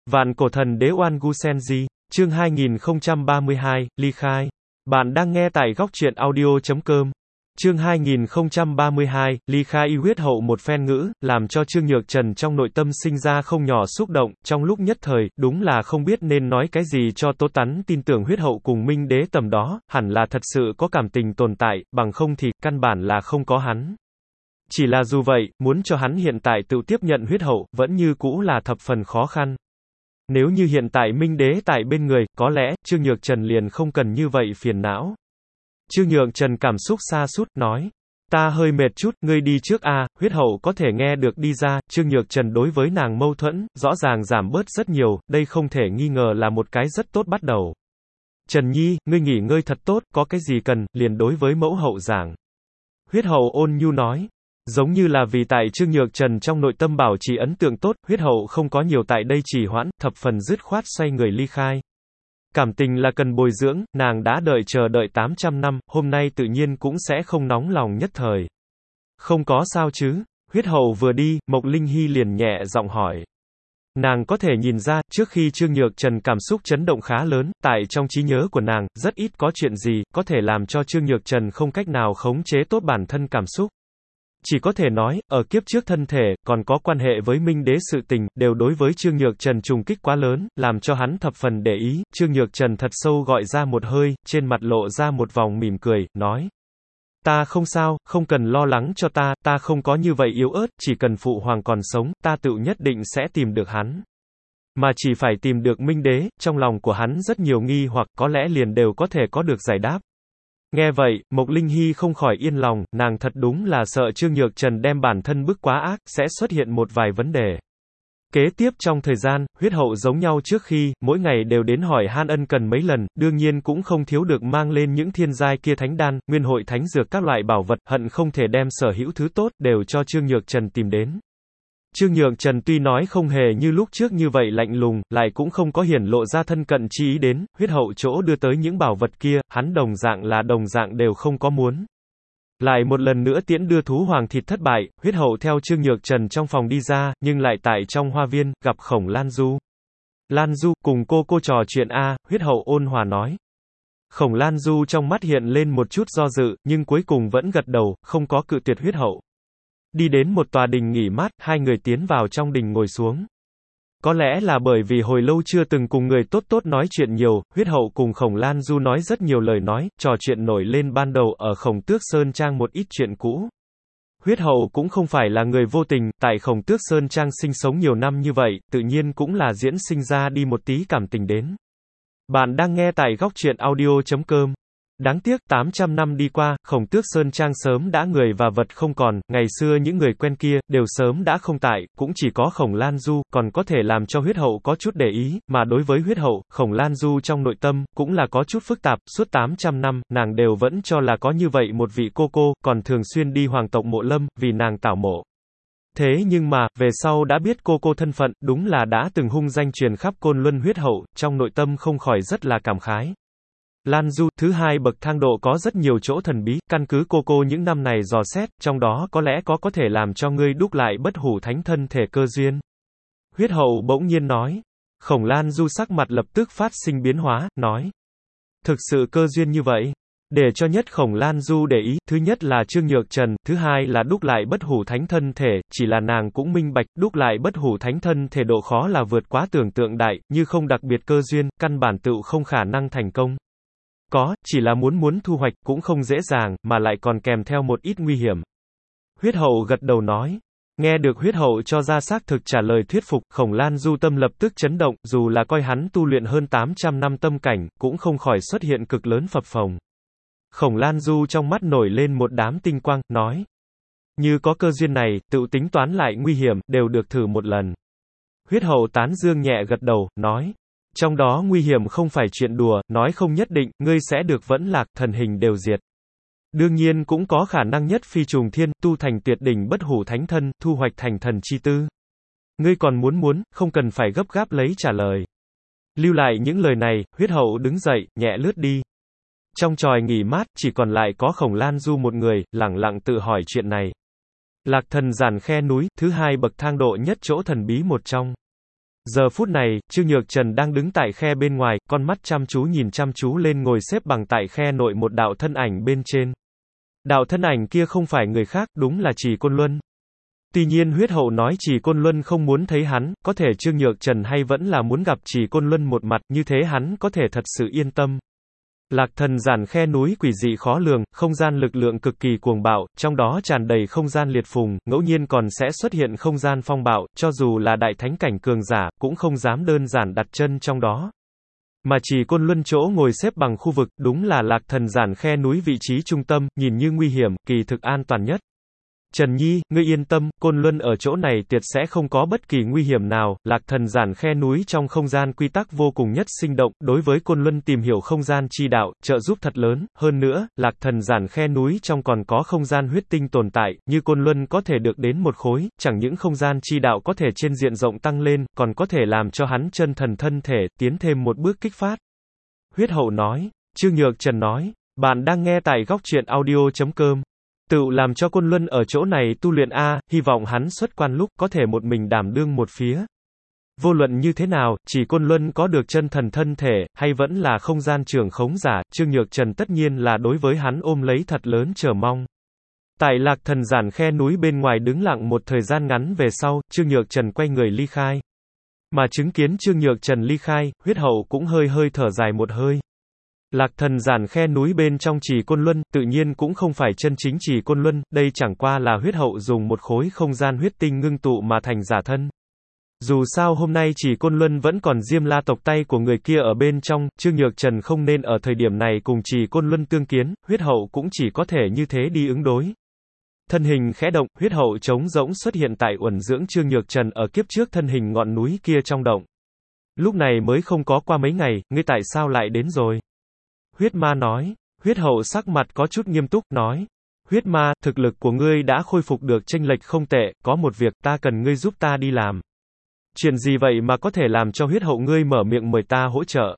Vạn cổ thần đế Oan Gu Senji, chương 2032, ly khai. Bạn đang nghe tại góc truyện audio.com. Chương 2032, ly khai. Y huyết hậu một phen ngữ, làm cho Trương Nhược Trần trong nội tâm sinh ra không nhỏ xúc động, trong lúc nhất thời, đúng là không biết nên nói cái gì cho tốt tắn tin tưởng huyết hậu cùng Minh Đế tầm đó, hẳn là thật sự có cảm tình tồn tại, bằng không thì, căn bản là không có hắn. Chỉ là dù vậy, muốn cho hắn hiện tại tự tiếp nhận huyết hậu, vẫn như cũ là thập phần khó khăn. Nếu như hiện tại Minh Đế tại bên người, có lẽ, Trương Nhược Trần liền không cần như vậy phiền não. Trương Nhược Trần cảm xúc sa sút nói. Ta hơi mệt chút, ngươi đi trước a. Huyết hậu có thể nghe được đi ra, Trương Nhược Trần đối với nàng mâu thuẫn, rõ ràng giảm bớt rất nhiều, đây không thể nghi ngờ là một cái rất tốt bắt đầu. Trần Nhi, ngươi nghỉ ngơi thật tốt, có cái gì cần, liền đối với mẫu hậu giảng. Huyết hậu ôn nhu nói. Giống như là vì tại Trương Nhược Trần trong nội tâm bảo trì ấn tượng tốt, huyết hậu không có nhiều tại đây trì hoãn, thập phần dứt khoát xoay người ly khai. Cảm tình là cần bồi dưỡng, nàng đã chờ đợi 800 năm, hôm nay tự nhiên cũng sẽ không nóng lòng nhất thời. Không có sao chứ? Huyết hậu vừa đi, Mộc Linh Hy liền nhẹ giọng hỏi. Nàng có thể nhìn ra, trước khi Trương Nhược Trần cảm xúc chấn động khá lớn, tại trong trí nhớ của nàng, rất ít có chuyện gì, có thể làm cho Trương Nhược Trần không cách nào khống chế tốt bản thân cảm xúc. Chỉ có thể nói, ở kiếp trước thân thể, còn có quan hệ với Minh Đế sự tình, đều đối với Trương Nhược Trần trùng kích quá lớn, làm cho hắn thập phần để ý. Trương Nhược Trần thật sâu gọi ra một hơi, trên mặt lộ ra một vòng mỉm cười, nói. Ta không sao, không cần lo lắng cho ta không có như vậy yếu ớt, chỉ cần phụ hoàng còn sống, ta tự nhất định sẽ tìm được hắn. Mà chỉ phải tìm được Minh Đế, trong lòng của hắn rất nhiều nghi hoặc có lẽ liền đều có thể có được giải đáp. Nghe vậy, Mộc Linh Hy không khỏi yên lòng, nàng thật đúng là sợ Trương Nhược Trần đem bản thân bức quá ác, sẽ xuất hiện một vài vấn đề. Kế tiếp trong thời gian, huyết hậu giống nhau trước khi, mỗi ngày đều đến hỏi han ân cần mấy lần, đương nhiên cũng không thiếu được mang lên những thiên giai kia thánh đan, nguyên hội thánh dược các loại bảo vật, hận không thể đem sở hữu thứ tốt, đều cho Trương Nhược Trần tìm đến. Trương Nhược Trần tuy nói không hề như lúc trước như vậy lạnh lùng, lại cũng không có hiển lộ ra thân cận chi ý đến, huyết hậu chỗ đưa tới những bảo vật kia, hắn đồng dạng đều không có muốn. Lại một lần nữa tiễn đưa thú hoàng thịt thất bại, huyết hậu theo Trương Nhược Trần trong phòng đi ra, nhưng lại tại trong hoa viên, gặp Khổng Lan Du. Lan Du, cùng cô trò chuyện a, huyết hậu ôn hòa nói. Khổng Lan Du trong mắt hiện lên một chút do dự, nhưng cuối cùng vẫn gật đầu, không có cự tuyệt huyết hậu. Đi đến một tòa đình nghỉ mát, hai người tiến vào trong đình ngồi xuống. Có lẽ là bởi vì hồi lâu chưa từng cùng người tốt nói chuyện nhiều, huyết hậu cùng Khổng Lan Du nói rất nhiều lời nói, trò chuyện nổi lên ban đầu ở Khổng Tước Sơn Trang một ít chuyện cũ. Huyết hậu cũng không phải là người vô tình, tại Khổng Tước Sơn Trang sinh sống nhiều năm như vậy, tự nhiên cũng là diễn sinh ra đi một tí cảm tình đến. Bạn đang nghe tại góc truyện audio.com. Đáng tiếc, 800 năm đi qua, Khổng Tước Sơn Trang sớm đã người và vật không còn, ngày xưa những người quen kia, đều sớm đã không tại, cũng chỉ có Khổng Lan Du, còn có thể làm cho huyết hậu có chút để ý, mà đối với huyết hậu, Khổng Lan Du trong nội tâm, cũng là có chút phức tạp, suốt 800 năm, nàng đều vẫn cho là có như vậy một vị cô, còn thường xuyên đi hoàng tộc Mộ Lâm, vì nàng tảo mộ. Thế nhưng mà, về sau đã biết cô thân phận, đúng là đã từng hung danh truyền khắp Côn Luân huyết hậu, trong nội tâm không khỏi rất là cảm khái. Lan Du, thứ hai bậc thang độ có rất nhiều chỗ thần bí, căn cứ cô những năm này dò xét, trong đó có lẽ có thể làm cho ngươi đúc lại bất hủ thánh thân thể cơ duyên. Huyết hậu bỗng nhiên nói. Khổng Lan Du sắc mặt lập tức phát sinh biến hóa, nói. Thực sự cơ duyên như vậy. Để cho nhất Khổng Lan Du để ý, thứ nhất là Trương Nhược Trần, thứ hai là đúc lại bất hủ thánh thân thể, chỉ là nàng cũng minh bạch, đúc lại bất hủ thánh thân thể độ khó là vượt quá tưởng tượng đại, như không đặc biệt cơ duyên, căn bản tựu không khả năng thành công. Có, chỉ là muốn thu hoạch, cũng không dễ dàng, mà lại còn kèm theo một ít nguy hiểm. Huyết hậu gật đầu nói. Nghe được huyết hậu cho ra xác thực trả lời thuyết phục, Khổng Lan Du tâm lập tức chấn động, dù là coi hắn tu luyện hơn 800 năm tâm cảnh, cũng không khỏi xuất hiện cực lớn phập phồng. Khổng Lan Du trong mắt nổi lên một đám tinh quang, nói. Như có cơ duyên này, tự tính toán lại nguy hiểm, đều được thử một lần. Huyết hậu tán dương nhẹ gật đầu, nói. Trong đó nguy hiểm không phải chuyện đùa, nói không nhất định, ngươi sẽ được vẫn lạc, thần hình đều diệt. Đương nhiên cũng có khả năng nhất phi trùng thiên, tu thành tuyệt đỉnh bất hủ thánh thân, thu hoạch thành thần chi tư. Ngươi còn muốn, không cần phải gấp gáp lấy trả lời. Lưu lại những lời này, huyết hậu đứng dậy, nhẹ lướt đi. Trong tròi nghỉ mát, chỉ còn lại có Khổng Lan Du một người, lẳng lặng tự hỏi chuyện này. Lạc Thần Giản khe núi, thứ hai bậc thang độ nhất chỗ thần bí một trong. Giờ phút này, Trương Nhược Trần đang đứng tại khe bên ngoài, con mắt chăm chú nhìn chăm chú lên ngồi xếp bằng tại khe nội một đạo thân ảnh bên trên. Đạo thân ảnh kia không phải người khác, đúng là Trì Côn Luân. Tuy nhiên huyết hậu nói Trì Côn Luân không muốn thấy hắn, có thể Trương Nhược Trần hay vẫn là muốn gặp Trì Côn Luân một mặt, như thế hắn có thể thật sự yên tâm. Lạc Thần Giản khe núi quỷ dị khó lường, không gian lực lượng cực kỳ cuồng bạo, trong đó tràn đầy không gian liệt phùng, ngẫu nhiên còn sẽ xuất hiện không gian phong bạo, cho dù là đại thánh cảnh cường giả, cũng không dám đơn giản đặt chân trong đó. Mà Trì Côn Luân chỗ ngồi xếp bằng khu vực, đúng là Lạc Thần Giản khe núi vị trí trung tâm, nhìn như nguy hiểm, kỳ thực an toàn nhất. Trần Nhi, ngươi yên tâm, Côn Luân ở chỗ này tuyệt sẽ không có bất kỳ nguy hiểm nào, Lạc Thần Giản khe núi trong không gian quy tắc vô cùng nhất sinh động, đối với Côn Luân tìm hiểu không gian chi đạo, trợ giúp thật lớn, hơn nữa, Lạc Thần Giản khe núi trong còn có không gian huyết tinh tồn tại, như Côn Luân có thể được đến một khối, chẳng những không gian chi đạo có thể trên diện rộng tăng lên, còn có thể làm cho hắn chân thần thân thể, tiến thêm một bước kích phát. Huyết hậu nói, Trương Nhược Trần nói, bạn đang nghe tại góc truyện audio.com. Tự làm cho Côn Luân ở chỗ này tu luyện hy vọng hắn xuất quan lúc có thể một mình đảm đương một phía. Vô luận như thế nào, chỉ Côn Luân có được chân thần thân thể, hay vẫn là không gian trường khống giả, Trương Nhược Trần tất nhiên là đối với hắn ôm lấy thật lớn chờ mong. Tại Lạc Thần Giản khe núi bên ngoài đứng lặng một thời gian ngắn về sau, Trương Nhược Trần quay người ly khai. Mà chứng kiến Trương Nhược Trần ly khai, huyết hậu cũng hơi thở dài một hơi. Lạc Thần Giản khe núi bên trong Trì Côn Luân, tự nhiên cũng không phải chân chính Trì Côn Luân, đây chẳng qua là huyết hậu dùng một khối không gian huyết tinh ngưng tụ mà thành giả thân. Dù sao hôm nay Trì Côn Luân vẫn còn Diêm La tộc tay của người kia ở bên trong, Trương Nhược Trần không nên ở thời điểm này cùng Trì Côn Luân tương kiến, huyết hậu cũng chỉ có thể như thế đi ứng đối. Thân hình khẽ động, huyết hậu trống rỗng xuất hiện tại uẩn dưỡng Trương Nhược Trần ở kiếp trước thân hình ngọn núi kia trong động. Lúc này mới không có qua mấy ngày, ngươi tại sao lại đến rồi? Huyết ma nói, huyết hậu sắc mặt có chút nghiêm túc, nói. Huyết ma, thực lực của ngươi đã khôi phục được chênh lệch không tệ, có một việc ta cần ngươi giúp ta đi làm. Chuyện gì vậy mà có thể làm cho huyết hậu ngươi mở miệng mời ta hỗ trợ?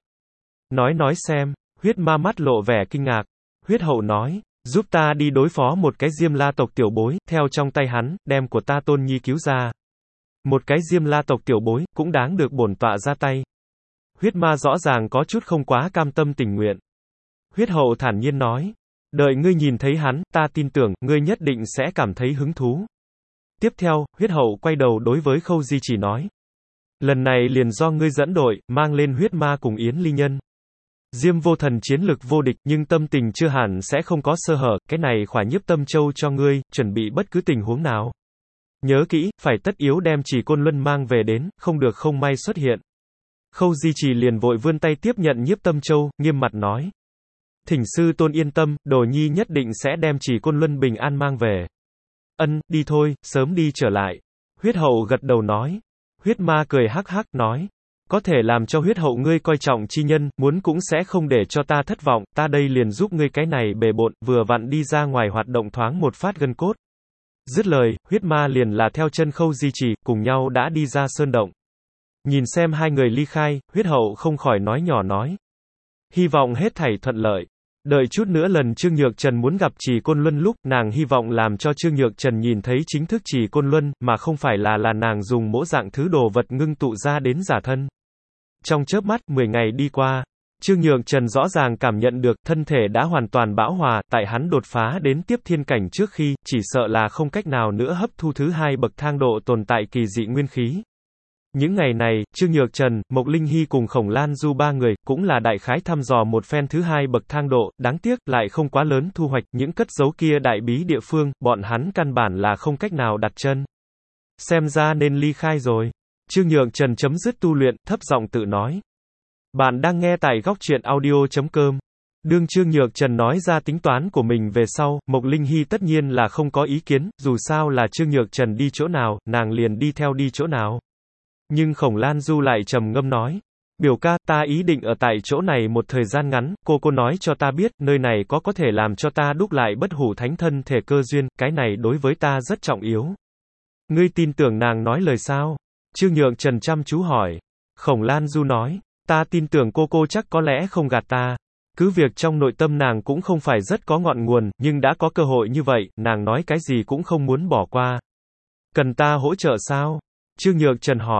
Nói xem, huyết ma mắt lộ vẻ kinh ngạc. Huyết hậu nói, giúp ta đi đối phó một cái Diêm La tộc tiểu bối, theo trong tay hắn, đem của ta Tôn Nhi cứu ra. Một cái Diêm La tộc tiểu bối, cũng đáng được bổn tọa ra tay. Huyết ma rõ ràng có chút không quá cam tâm tình nguyện. Huyết hậu thản nhiên nói, đợi ngươi nhìn thấy hắn, ta tin tưởng, ngươi nhất định sẽ cảm thấy hứng thú. Tiếp theo, huyết hậu quay đầu đối với Khâu Di Chỉ nói, lần này liền do ngươi dẫn đội, mang lên huyết ma cùng Yến Ly Nhân. Diêm Vô Thần chiến lực vô địch, nhưng tâm tình chưa hẳn sẽ không có sơ hở, cái này Khỏa Nhiếp Tâm Châu cho ngươi, chuẩn bị bất cứ tình huống nào. Nhớ kỹ, phải tất yếu đem Trì Côn Luân mang về đến, không được không may xuất hiện. Khâu Di Trì liền vội vươn tay tiếp nhận Nhiếp Tâm Châu, nghiêm mặt nói. Thỉnh sư tôn yên tâm, đồ nhi nhất định sẽ đem Trì Côn Luân bình an mang về. Ân, đi thôi, sớm đi trở lại. Huyết hậu gật đầu nói. Huyết ma cười hắc hắc, nói. Có thể làm cho huyết hậu ngươi coi trọng chi nhân, muốn cũng sẽ không để cho ta thất vọng, ta đây liền giúp ngươi cái này bề bộn, vừa vặn đi ra ngoài hoạt động thoáng một phát gân cốt. Dứt lời, huyết ma liền là theo chân Khâu Di Trì, cùng nhau đã đi ra sơn động. Nhìn xem hai người ly khai, huyết hậu không khỏi nói nhỏ nói. Hy vọng hết thảy thuận lợi. Đợi chút nữa lần Trương Nhược Trần muốn gặp Trì Côn Luân lúc, nàng hy vọng làm cho Trương Nhược Trần nhìn thấy chính thức Trì Côn Luân, mà không phải là nàng dùng mỗi dạng thứ đồ vật ngưng tụ ra đến giả thân. Trong chớp mắt, 10 ngày đi qua, Trương Nhược Trần rõ ràng cảm nhận được thân thể đã hoàn toàn bão hòa, tại hắn đột phá đến tiếp thiên cảnh trước khi, chỉ sợ là không cách nào nữa hấp thu thứ hai bậc thang độ tồn tại kỳ dị nguyên khí. Những ngày này, Trương Nhược Trần, Mộc Linh Hy cùng Khổng Lan Du ba người, cũng là đại khái thăm dò một phen thứ hai bậc thang độ, đáng tiếc, lại không quá lớn thu hoạch, những cất giấu kia đại bí địa phương, bọn hắn căn bản là không cách nào đặt chân. Xem ra nên ly khai rồi. Trương Nhược Trần chấm dứt tu luyện, thấp giọng tự nói. Bạn đang nghe tại góc truyện audio.com. Đương Trương Nhược Trần nói ra tính toán của mình về sau, Mộc Linh Hy tất nhiên là không có ý kiến, dù sao là Trương Nhược Trần đi chỗ nào, nàng liền đi theo đi chỗ nào. Nhưng Khổng Lan Du lại trầm ngâm nói, biểu ca, ta ý định ở tại chỗ này một thời gian ngắn, cô nói cho ta biết, nơi này có thể làm cho ta đúc lại bất hủ thánh thân thể cơ duyên, cái này đối với ta rất trọng yếu. Ngươi tin tưởng nàng nói lời sao? Trương Nhược Trần chăm chú hỏi. Khổng Lan Du nói, ta tin tưởng cô chắc có lẽ không gạt ta. Cứ việc trong nội tâm nàng cũng không phải rất có ngọn nguồn, nhưng đã có cơ hội như vậy, nàng nói cái gì cũng không muốn bỏ qua. Cần ta hỗ trợ sao? Trương Nhược Trần hỏi.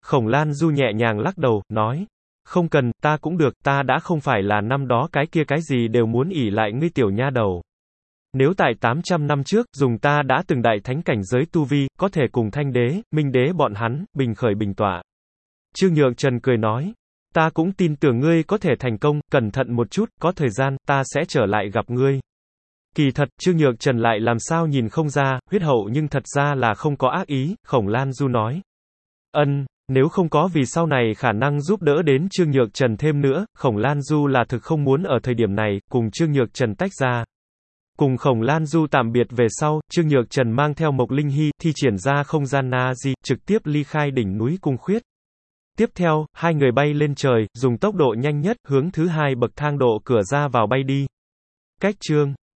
Khổng Lan Du nhẹ nhàng lắc đầu, nói. Không cần, ta cũng được, ta đã không phải là năm đó cái kia cái gì đều muốn ỷ lại ngươi tiểu nha đầu. Nếu tại 800 năm trước, dùng ta đã từng đại thánh cảnh giới tu vi, có thể cùng Thanh đế, Minh đế bọn hắn, bình khởi bình tọa. Trương Nhược Trần cười nói. Ta cũng tin tưởng ngươi có thể thành công, cẩn thận một chút, có thời gian, ta sẽ trở lại gặp ngươi. Kỳ thật, Trương Nhược Trần lại làm sao nhìn không ra, huyết hậu nhưng thật ra là không có ác ý, Khổng Lan Du nói. Nếu không có vì sau này khả năng giúp đỡ đến Trương Nhược Trần thêm nữa, Khổng Lan Du là thực không muốn ở thời điểm này, cùng Trương Nhược Trần tách ra. Cùng Khổng Lan Du tạm biệt về sau, Trương Nhược Trần mang theo Mộc Linh Hy, thi triển ra không gian Na-di, trực tiếp ly khai đỉnh núi Cung Khuyết. Tiếp theo, hai người bay lên trời, dùng tốc độ nhanh nhất, hướng thứ hai bậc thang độ cửa ra vào bay đi. Cách chương